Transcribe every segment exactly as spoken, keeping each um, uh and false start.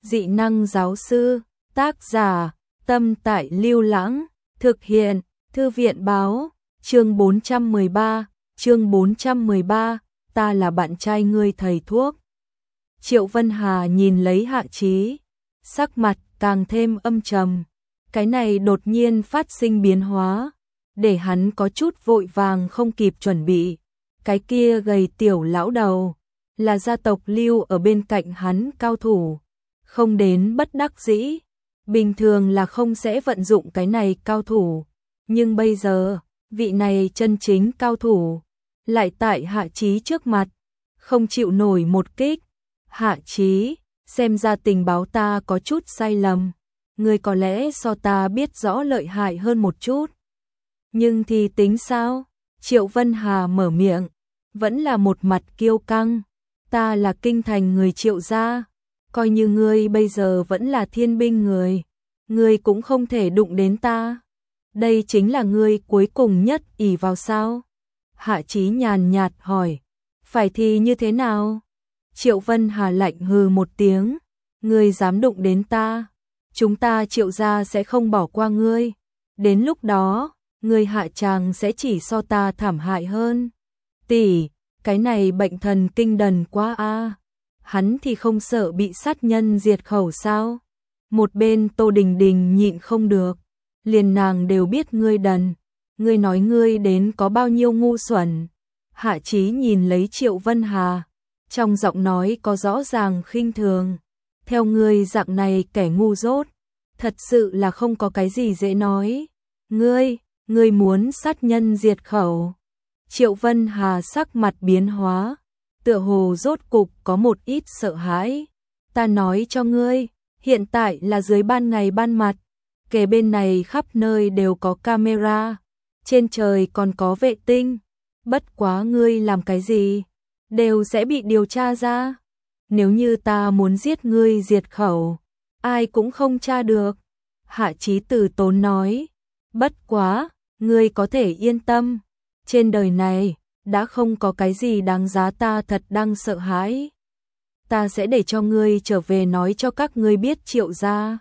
Dị năng giáo sư, tác giả, Tâm Tại Lưu Lãng, thực hiện, Thư viện báo, chương bốn trăm mười ba, chương bốn trăm mười ba, ta là bạn trai ngươi thầy thuốc. Triệu Vân Hà nhìn lấy Hạ Chí, sắc mặt càng thêm âm trầm. Cái này đột nhiên phát sinh biến hóa, để hắn có chút vội vàng không kịp chuẩn bị. Cái kia gầy tiểu lão đầu, là gia tộc Lưu ở bên cạnh hắn cao thủ, không đến bất đắc dĩ, bình thường là không sẽ vận dụng cái này cao thủ, nhưng bây giờ, vị này chân chính cao thủ, lại tại Hạ Chí trước mặt, không chịu nổi một kích. Hạ Chí, xem ra tình báo ta có chút sai lầm, ngươi có lẽ so ta biết rõ lợi hại hơn một chút. Nhưng thì tính sao? Triệu Vân Hà mở miệng, vẫn là một mặt kiêu căng, ta là kinh thành người Triệu gia, coi như ngươi bây giờ vẫn là thiên binh người, ngươi cũng không thể đụng đến ta. Đây chính là ngươi cuối cùng nhất ỷ vào sao? Hạ Chí nhàn nhạt hỏi, phải thì như thế nào? Triệu Vân Hà lạnh hừ một tiếng, ngươi dám đụng đến ta, chúng ta Triệu gia sẽ không bỏ qua ngươi, đến lúc đó, ngươi hạ tràng sẽ chỉ so ta thảm hại hơn. Tỷ, cái này bệnh thần kinh đần quá a. Hắn thì không sợ bị sát nhân diệt khẩu sao? Một bên Tô Đình Đình nhịn không được, liền nàng đều biết ngươi đần, ngươi nói ngươi đến có bao nhiêu ngu xuẩn. Hạ Chí nhìn lấy Triệu Vân Hà, trong giọng nói có rõ ràng khinh thường, theo ngươi dạng này kẻ ngu dốt, thật sự là không có cái gì dễ nói. Ngươi, ngươi muốn sát nhân diệt khẩu. Triệu Vân Hà sắc mặt biến hóa, tựa hồ rốt cục có một ít sợ hãi. Ta nói cho ngươi, hiện tại là dưới ban ngày ban mặt, kề bên này khắp nơi đều có camera, trên trời còn có vệ tinh, bất quá ngươi làm cái gì, đều sẽ bị điều tra ra. Nếu như ta muốn giết ngươi diệt khẩu, ai cũng không tra được. Hạ Chí từ tốn nói, bất quá, ngươi có thể yên tâm, trên đời này, đã không có cái gì đáng giá ta thật đang sợ hãi. Ta sẽ để cho ngươi trở về nói cho các ngươi biết Triệu gia,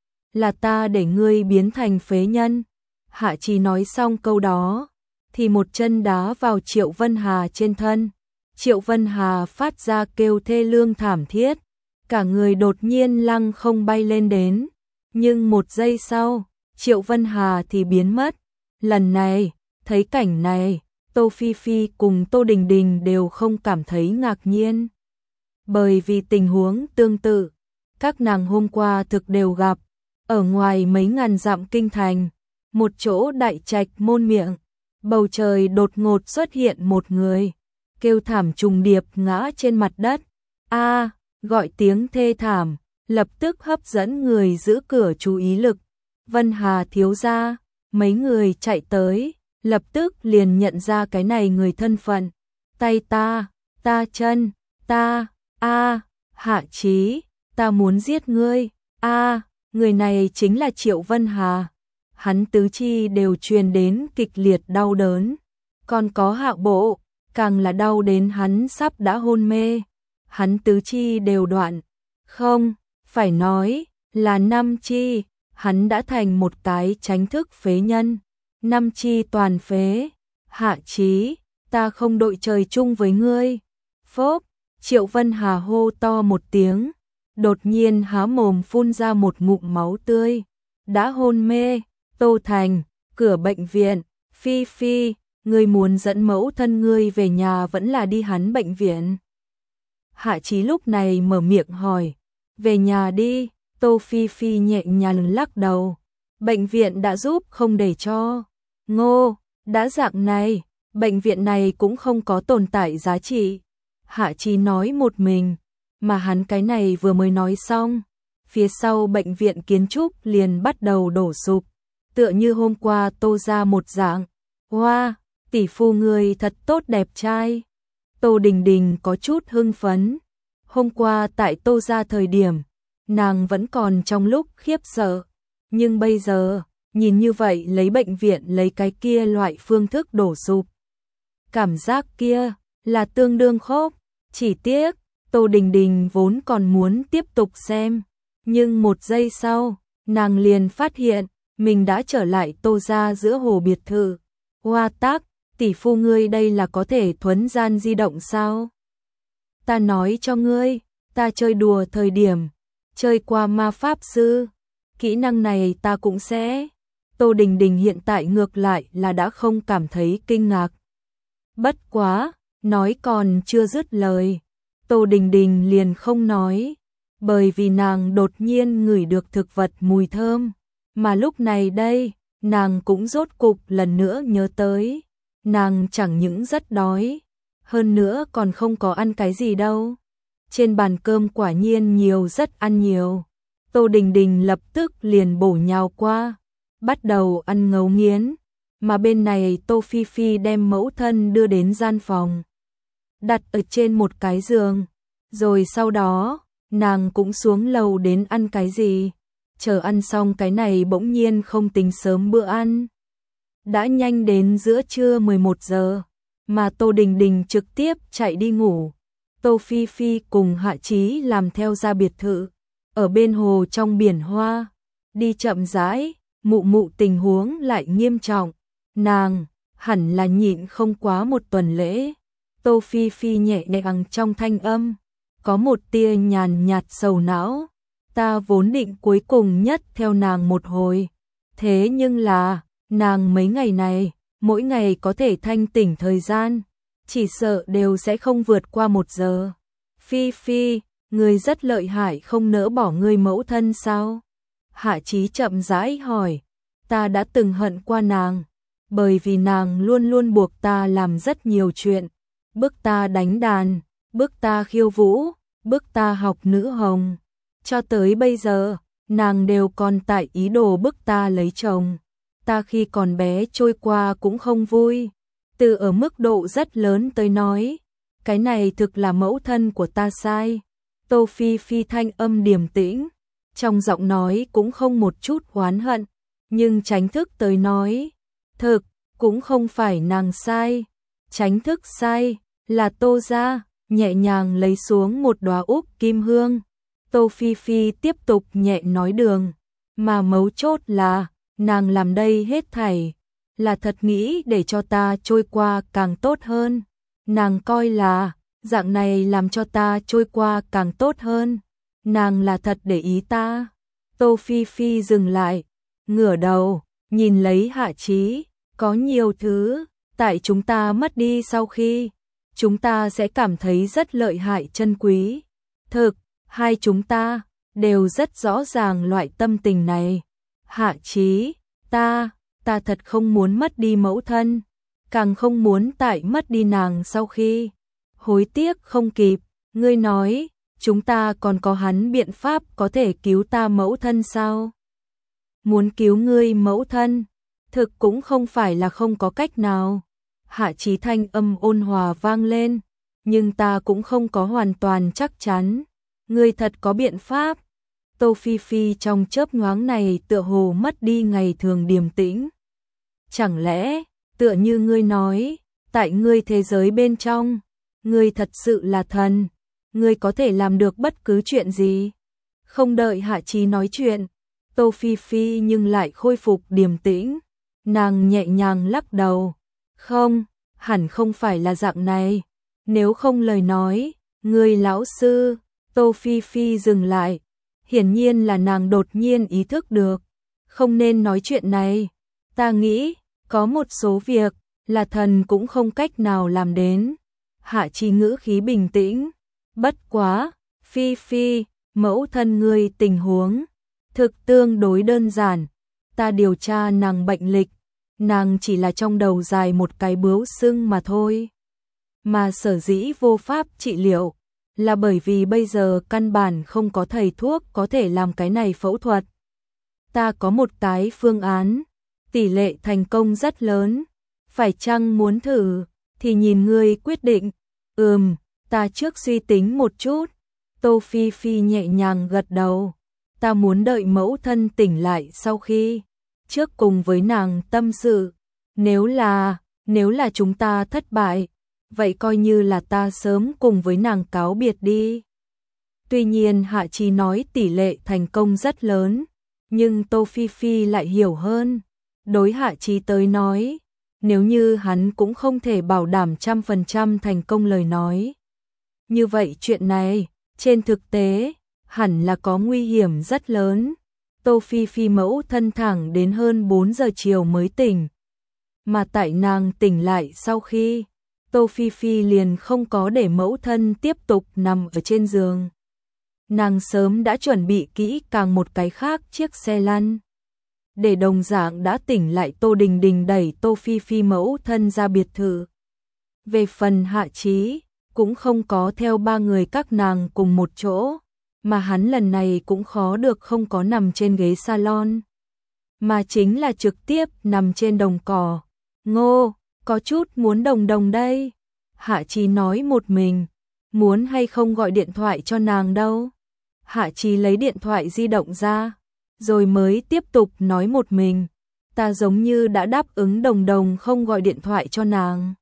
là ta để ngươi biến thành phế nhân. Hạ Chí nói xong câu đó, thì một chân đá vào Triệu Vân Hà trên thân. Triệu Vân Hà phát ra kêu thê lương thảm thiết, cả người đột nhiên lăng không bay lên đến. Nhưng một giây sau, Triệu Vân Hà thì biến mất. Lần này, thấy cảnh này, Tô Phi Phi cùng Tô Đình Đình đều không cảm thấy ngạc nhiên. Bởi vì tình huống tương tự, các nàng hôm qua thực đều gặp, ở ngoài mấy ngàn dặm kinh thành, một chỗ đại trạch môn miệng, bầu trời đột ngột xuất hiện một người, kêu thảm trùng điệp ngã trên mặt đất. A, gọi tiếng thê thảm, lập tức hấp dẫn người giữ cửa chú ý lực. Vân Hà thiếu gia, mấy người chạy tới, lập tức liền nhận ra cái này người thân phận. Tay ta, ta chân, ta, a, Hạ Chí, ta muốn giết ngươi. A, người này chính là Triệu Vân Hà. Hắn tứ chi đều truyền đến kịch liệt đau đớn, còn có hạ bộ, càng là đau đến hắn sắp đã hôn mê. Hắn tứ chi đều đoạn, không, phải nói là năm chi, hắn đã thành một cái tránh thức phế nhân, năm chi toàn phế. Hạ Chí, ta không đội trời chung với ngươi. Phốp, Triệu Vân Hà hô to một tiếng, đột nhiên há mồm phun ra một ngụm máu tươi, đã hôn mê. Tô Thành, cửa bệnh viện. Phi Phi, ngươi muốn dẫn mẫu thân ngươi về nhà vẫn là đi hắn bệnh viện? Hạ Chí lúc này mở miệng hỏi. Về nhà đi. Tô Phi Phi nhẹ nhàng lắc đầu, bệnh viện đã giúp không để cho. Ngô, đã dạng này, bệnh viện này cũng không có tồn tại giá trị. Hạ Chí nói một mình, mà hắn cái này vừa mới nói xong, phía sau bệnh viện kiến trúc liền bắt đầu đổ sụp, tựa như hôm qua Tô ra một dạng. Hoa, tỷ phu người thật tốt đẹp trai. Tô Đình Đình có chút hưng phấn. Hôm qua tại Tô ra thời điểm, nàng vẫn còn trong lúc khiếp sợ, nhưng bây giờ, nhìn như vậy lấy bệnh viện lấy cái kia loại phương thức đổ sụp. Cảm giác kia là tương đương khốc, chỉ tiếc, Tô Đình Đình vốn còn muốn tiếp tục xem, Nhưng một giây sau, nàng liền phát hiện, mình đã trở lại Tô gia giữa hồ biệt thự. Hoa Tác, tỷ phu ngươi đây là có thể thuấn gian di động sao? Ta nói cho ngươi, ta chơi đùa thời điểm, chơi qua ma pháp sư, kỹ năng này ta cũng sẽ. Tô Đình Đình hiện tại ngược lại là đã không cảm thấy kinh ngạc. Bất quá, nói còn chưa dứt lời, Tô Đình Đình liền không nói, bởi vì nàng đột nhiên ngửi được thực vật mùi thơm, mà lúc này đây, nàng cũng rốt cục lần nữa nhớ tới, nàng chẳng những rất đói, hơn nữa còn không có ăn cái gì đâu. Trên bàn cơm quả nhiên nhiều rất ăn nhiều. Tô Đình Đình lập tức liền bổ nhào qua, bắt đầu ăn ngấu nghiến, mà bên này Tô Phi Phi đem mẫu thân đưa đến gian phòng, đặt ở trên một cái giường, rồi sau đó, nàng cũng xuống lầu đến ăn cái gì, chờ ăn xong cái này bỗng nhiên không tính sớm bữa ăn. Đã nhanh đến giữa trưa mười một giờ, mà Tô Đình Đình trực tiếp chạy đi ngủ. Tô Phi Phi cùng Hạ Chí làm theo ra biệt thự, ở bên hồ trong biển hoa, đi chậm rãi, mụ mụ tình huống lại nghiêm trọng, nàng hẳn là nhịn không quá một tuần lễ. Tô Phi Phi nhẹ nhàng trong thanh âm, có một tia nhàn nhạt sầu não, ta vốn định cuối cùng nhất theo nàng một hồi, thế nhưng là, nàng mấy ngày này, mỗi ngày có thể thanh tỉnh thời gian, chỉ sợ đều sẽ không vượt qua một giờ. Phi Phi, ngươi rất lợi hại không nỡ bỏ ngươi mẫu thân sao? Hạ Chí chậm rãi hỏi, ta đã từng hận qua nàng, bởi vì nàng luôn luôn buộc ta làm rất nhiều chuyện, bức ta đánh đàn, bức ta khiêu vũ, bức ta học nữ hồng. Cho tới bây giờ, nàng đều còn tại ý đồ bức ta lấy chồng. Ta khi còn bé trôi qua cũng không vui. Từ ở mức độ rất lớn tới nói, cái này thực là mẫu thân của ta sai. Tô Phi Phi thanh âm điềm tĩnh, trong giọng nói cũng không một chút oán hận, nhưng tránh thức tới nói, thực, cũng không phải nàng sai. Tránh thức sai, là Tô gia, nhẹ nhàng lấy xuống một đóa úc kim hương. Tô Phi Phi tiếp tục nhẹ nói đường, mà mấu chốt là, nàng làm đây hết thảy, là thật nghĩ để cho ta trôi qua càng tốt hơn. Nàng coi là, dạng này làm cho ta trôi qua càng tốt hơn. Nàng là thật để ý ta. Tô Phi Phi dừng lại, ngửa đầu, nhìn lấy Hạ Chí, có nhiều thứ, tại chúng ta mất đi sau khi, chúng ta sẽ cảm thấy rất lợi hại chân quý. Thực, hai chúng ta, đều rất rõ ràng loại tâm tình này. Hạ Chí, ta, ta thật không muốn mất đi mẫu thân, càng không muốn tại mất đi nàng sau khi hối tiếc không kịp. Ngươi nói, chúng ta còn có hắn biện pháp có thể cứu ta mẫu thân sao? Muốn cứu ngươi mẫu thân, thực cũng không phải là không có cách nào. Hạ Chí thanh âm ôn hòa vang lên, nhưng ta cũng không có hoàn toàn chắc chắn. Ngươi thật có biện pháp. Tô Phi Phi trong chớp nhoáng này tựa hồ mất đi ngày thường điềm tĩnh. Chẳng lẽ, tựa như ngươi nói, tại ngươi thế giới bên trong, ngươi thật sự là thần, ngươi có thể làm được bất cứ chuyện gì? Không đợi Hạ Chí nói chuyện, Tô Phi Phi nhưng lại khôi phục điềm tĩnh, nàng nhẹ nhàng lắc đầu, không, hẳn không phải là dạng này, nếu không lời nói, ngươi lão sư. Tô Phi Phi dừng lại, hiển nhiên là nàng đột nhiên ý thức được, không nên nói chuyện này. Ta nghĩ, có một số việc, là thần cũng không cách nào làm đến. Hạ Chí ngữ khí bình tĩnh, bất quá, Phi Phi, mẫu thân ngươi tình huống, thực tương đối đơn giản. Ta điều tra nàng bệnh lịch, nàng chỉ là trong đầu dài một cái bướu sưng mà thôi. Mà sở dĩ vô pháp trị liệu, là bởi vì bây giờ căn bản không có thầy thuốc có thể làm cái này phẫu thuật. Ta có một cái phương án, tỷ lệ thành công rất lớn, phải chăng muốn thử, thì nhìn ngươi quyết định. Ừm, ta trước suy tính một chút. Tô Phi Phi nhẹ nhàng gật đầu, ta muốn đợi mẫu thân tỉnh lại sau khi, trước cùng với nàng tâm sự, nếu là, nếu là chúng ta thất bại, vậy coi như là ta sớm cùng với nàng cáo biệt đi. Tuy nhiên Hạ Chí nói tỷ lệ thành công rất lớn, nhưng Tô Phi Phi lại hiểu hơn. Đối Hạ Chí tới nói, nếu như hắn cũng không thể bảo đảm trăm phần trăm thành công lời nói. Như vậy chuyện này, trên thực tế, hẳn là có nguy hiểm rất lớn. Tô Phi Phi mẫu thân thẳng đến hơn bốn giờ chiều mới tỉnh. Mà tại nàng tỉnh lại sau khi, Tô Phi Phi liền không có để mẫu thân tiếp tục nằm ở trên giường. Nàng sớm đã chuẩn bị kỹ càng một cái khác chiếc xe lăn. Để đồng dạng đã tỉnh lại Tô Đình Đình đẩy Tô Phi Phi mẫu thân ra biệt thự. Về phần Hạ Chí, cũng không có theo ba người các nàng cùng một chỗ, mà hắn lần này cũng khó được không có nằm trên ghế salon, mà chính là trực tiếp nằm trên đồng cỏ. Ngô, có chút muốn đồng đồng đây. Hạ Chí nói một mình, muốn hay không gọi điện thoại cho nàng đâu. Hạ Chí lấy điện thoại di động ra, rồi mới tiếp tục nói một mình. Ta giống như đã đáp ứng đồng đồng không gọi điện thoại cho nàng.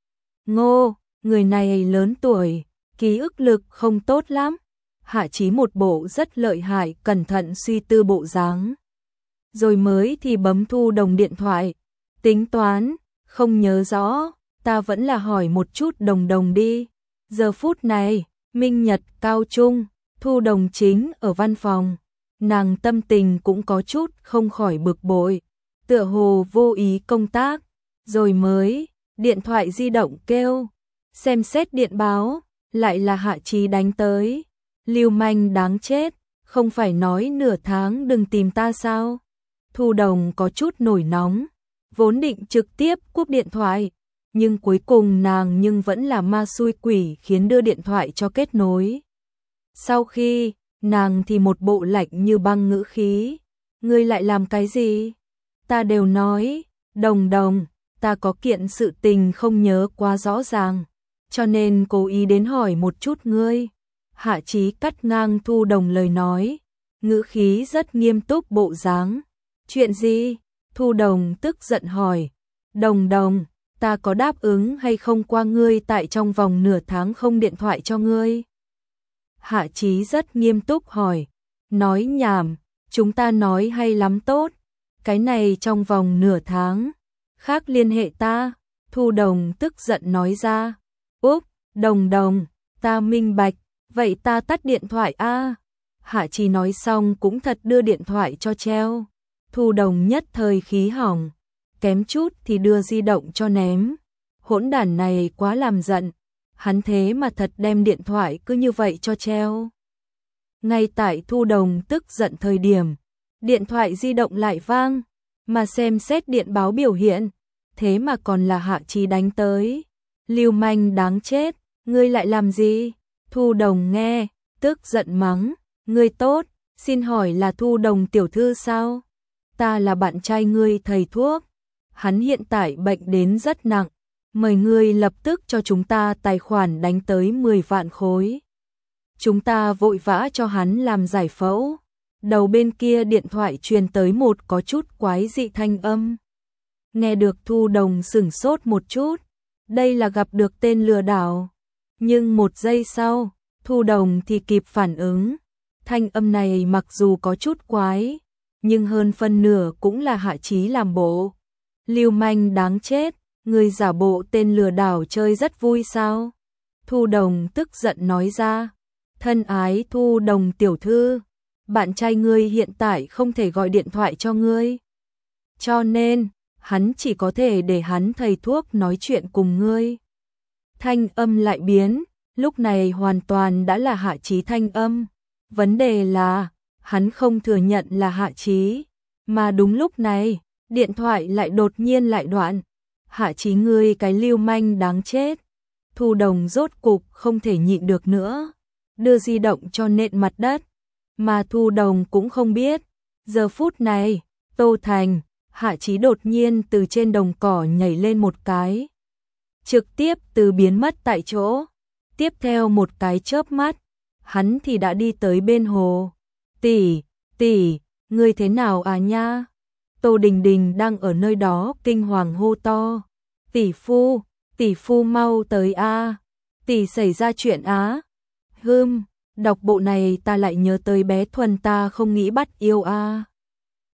Ngô, người này lớn tuổi, ký ức lực không tốt lắm. Hạ Chí một bộ rất lợi hại, cẩn thận suy tư bộ dáng. Rồi mới thì bấm Thu Đồng điện thoại. Tính toán, không nhớ rõ, ta vẫn là hỏi một chút đồng đồng đi. Giờ phút này, Minh Nhật cao trung, Thu Đồng chính ở văn phòng. Nàng tâm tình cũng có chút không khỏi bực bội, tựa hồ vô ý công tác. Rồi mới, điện thoại di động kêu, xem xét điện báo, lại là Hạ Chí đánh tới. Lưu manh đáng chết, không phải nói nửa tháng đừng tìm ta sao? Thu Đồng có chút nổi nóng, vốn định trực tiếp cúp điện thoại, nhưng cuối cùng nàng nhưng vẫn là ma xui quỷ khiến đưa điện thoại cho kết nối. Sau khi, nàng thì một bộ lạnh như băng ngữ khí, ngươi lại làm cái gì? Ta đều nói, Đồng Đồng, ta có kiện sự tình không nhớ quá rõ ràng, cho nên cố ý đến hỏi một chút ngươi. Hạ Chí cắt ngang Thu Đồng lời nói, ngữ khí rất nghiêm túc bộ dáng. Chuyện gì? Thu Đồng tức giận hỏi. Đồng Đồng, ta có đáp ứng hay không qua ngươi tại trong vòng nửa tháng không điện thoại cho ngươi? Hạ Chí rất nghiêm túc hỏi. Nói nhảm, chúng ta nói hay lắm tốt. Cái này trong vòng nửa tháng, khác liên hệ ta. Thu Đồng tức giận nói ra. Úp, Đồng Đồng, ta minh bạch. Vậy ta tắt điện thoại a. Hạ Chí nói xong cũng thật đưa điện thoại cho treo. Thu Đồng nhất thời khí hỏng, kém chút thì đưa di động cho ném. Hỗn đản này quá làm giận, hắn thế mà thật đem điện thoại cứ như vậy cho treo. Ngay tại Thu Đồng tức giận thời điểm, điện thoại di động lại vang, mà xem xét điện báo biểu hiện, thế mà còn là Hạ Chí đánh tới. Lưu manh đáng chết, ngươi lại làm gì? Thu Đồng nghe, tức giận mắng, ngươi tốt, xin hỏi là Thu Đồng tiểu thư sao? Ta là bạn trai ngươi thầy thuốc, hắn hiện tại bệnh đến rất nặng, mời ngươi lập tức cho chúng ta tài khoản đánh tới mười vạn khối. Chúng ta vội vã cho hắn làm giải phẫu. Đầu bên kia điện thoại truyền tới một có chút quái dị thanh âm. Nghe được Thu Đồng sửng sốt một chút, đây là gặp được tên lừa đảo. Nhưng một giây sau, Thu Đồng thì kịp phản ứng. Thanh âm này mặc dù có chút quái, nhưng hơn phân nửa cũng là Hạ Chí làm bộ. Lưu manh đáng chết, người giả bộ tên lừa đảo chơi rất vui sao? Thu Đồng tức giận nói ra. Thân ái Thu Đồng tiểu thư, bạn trai ngươi hiện tại không thể gọi điện thoại cho ngươi. Cho nên, hắn chỉ có thể để hắn thầy thuốc nói chuyện cùng ngươi. Thanh âm lại biến, lúc này hoàn toàn đã là Hạ Chí thanh âm. Vấn đề là, hắn không thừa nhận là Hạ Chí, mà đúng lúc này, điện thoại lại đột nhiên lại đoạn. Hạ Chí ngươi cái lưu manh đáng chết. Thu Đồng rốt cục không thể nhịn được nữa, đưa di động cho nện mặt đất. Mà Thu Đồng cũng không biết, giờ phút này, Tô Thành, Hạ Chí đột nhiên từ trên đồng cỏ nhảy lên một cái, trực tiếp từ biến mất tại chỗ. Tiếp theo một cái chớp mắt, hắn thì đã đi tới bên hồ. Tỷ, tỷ, ngươi thế nào à nha? Tô Đình Đình đang ở nơi đó kinh hoàng hô to. Tỷ phu, tỷ phu mau tới a, tỷ xảy ra chuyện á. Hừm, Đọc bộ này ta lại nhớ tới bé Thuần, ta không nghĩ bắt yêu a.